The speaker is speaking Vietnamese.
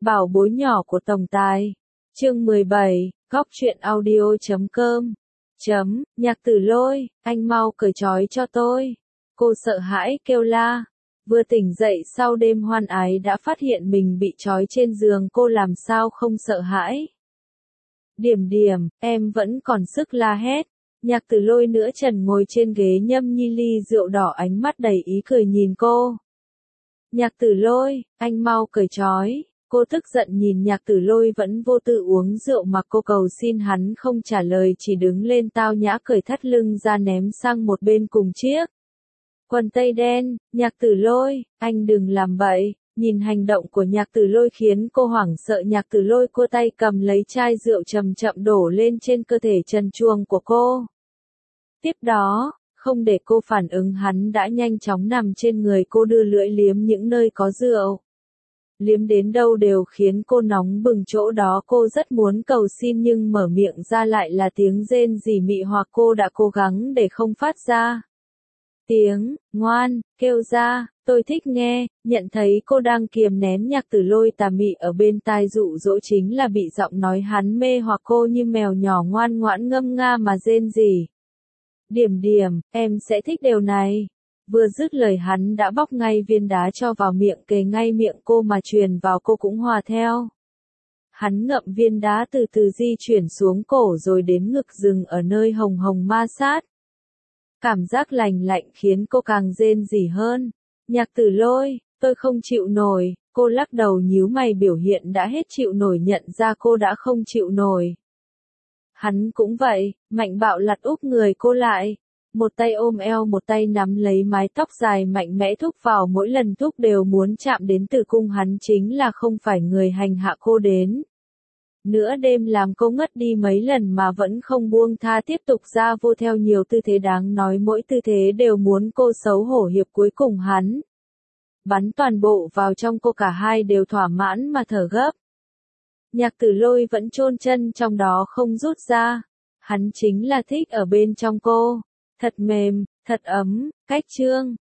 Bảo bối nhỏ của tổng tài. Chương 17, góc truyện audio.com. Nhạc Tử Lôi, anh mau cởi trói cho tôi. Cô sợ hãi kêu la. Vừa tỉnh dậy sau đêm hoan ái đã phát hiện mình bị trói trên giường, cô làm sao không sợ hãi. Điểm điểm, em vẫn còn sức la hét. Nhạc Tử Lôi nửa trần ngồi trên ghế nhâm nhi ly rượu đỏ, ánh mắt đầy ý cười nhìn cô. Nhạc Tử Lôi, anh mau cởi trói. Cô tức giận nhìn Nhạc Tử Lôi vẫn vô tư uống rượu mà cô cầu xin hắn không trả lời, chỉ đứng lên tao nhã cởi thắt lưng ra ném sang một bên cùng chiếc quần tây đen. Nhạc Tử Lôi, anh đừng làm bậy. Nhìn hành động của Nhạc Tử Lôi khiến cô hoảng sợ. Nhạc Tử Lôi cua tay cầm lấy chai rượu chậm chậm đổ lên trên cơ thể trần truồng của cô. Tiếp đó, không để cô phản ứng, hắn đã nhanh chóng nằm trên người cô, đưa lưỡi liếm những nơi có rượu. Liếm đến đâu đều khiến cô nóng bừng, chỗ đó cô rất muốn cầu xin nhưng mở miệng ra lại là tiếng rên rỉ mị hoặc cô đã cố gắng để không phát ra. Tiếng, ngoan, kêu ra, tôi thích nghe. Nhận thấy cô đang kiềm nén, Nhạc Tử Lôi tà mị ở bên tai dụ dỗ, chính là bị giọng nói hắn mê hoặc cô như mèo nhỏ ngoan ngoãn ngâm nga mà rên rỉ. Điểm điểm, em sẽ thích điều này. Vừa dứt lời hắn đã bóc ngay viên đá cho vào miệng, kề ngay miệng cô mà truyền vào, cô cũng hòa theo. Hắn ngậm viên đá từ từ di chuyển xuống cổ rồi đến ngực, dừng ở nơi hồng hồng ma sát. Cảm giác lành lạnh khiến cô càng rên rỉ hơn. Nhạc Tử Lôi, tôi không chịu nổi. Cô lắc đầu nhíu mày, biểu hiện đã hết chịu nổi, nhận ra cô đã không chịu nổi. Hắn cũng vậy, mạnh bạo lật úp người cô lại. Một tay ôm eo, một tay nắm lấy mái tóc dài, mạnh mẽ thúc vào, mỗi lần thúc đều muốn chạm đến tử cung. Hắn chính là không phải người hành hạ cô đến nửa đêm làm cô ngất đi mấy lần mà vẫn không buông tha, tiếp tục ra vô theo nhiều tư thế đáng nói, mỗi tư thế đều muốn cô xấu hổ. Hiệp cuối cùng hắn bắn toàn bộ vào trong cô, cả hai đều thỏa mãn mà thở gấp. Nhạc Tử Lôi vẫn chôn chân trong đó không rút ra. Hắn chính là thích ở bên trong cô. Thật mềm, thật ấm, cách trương,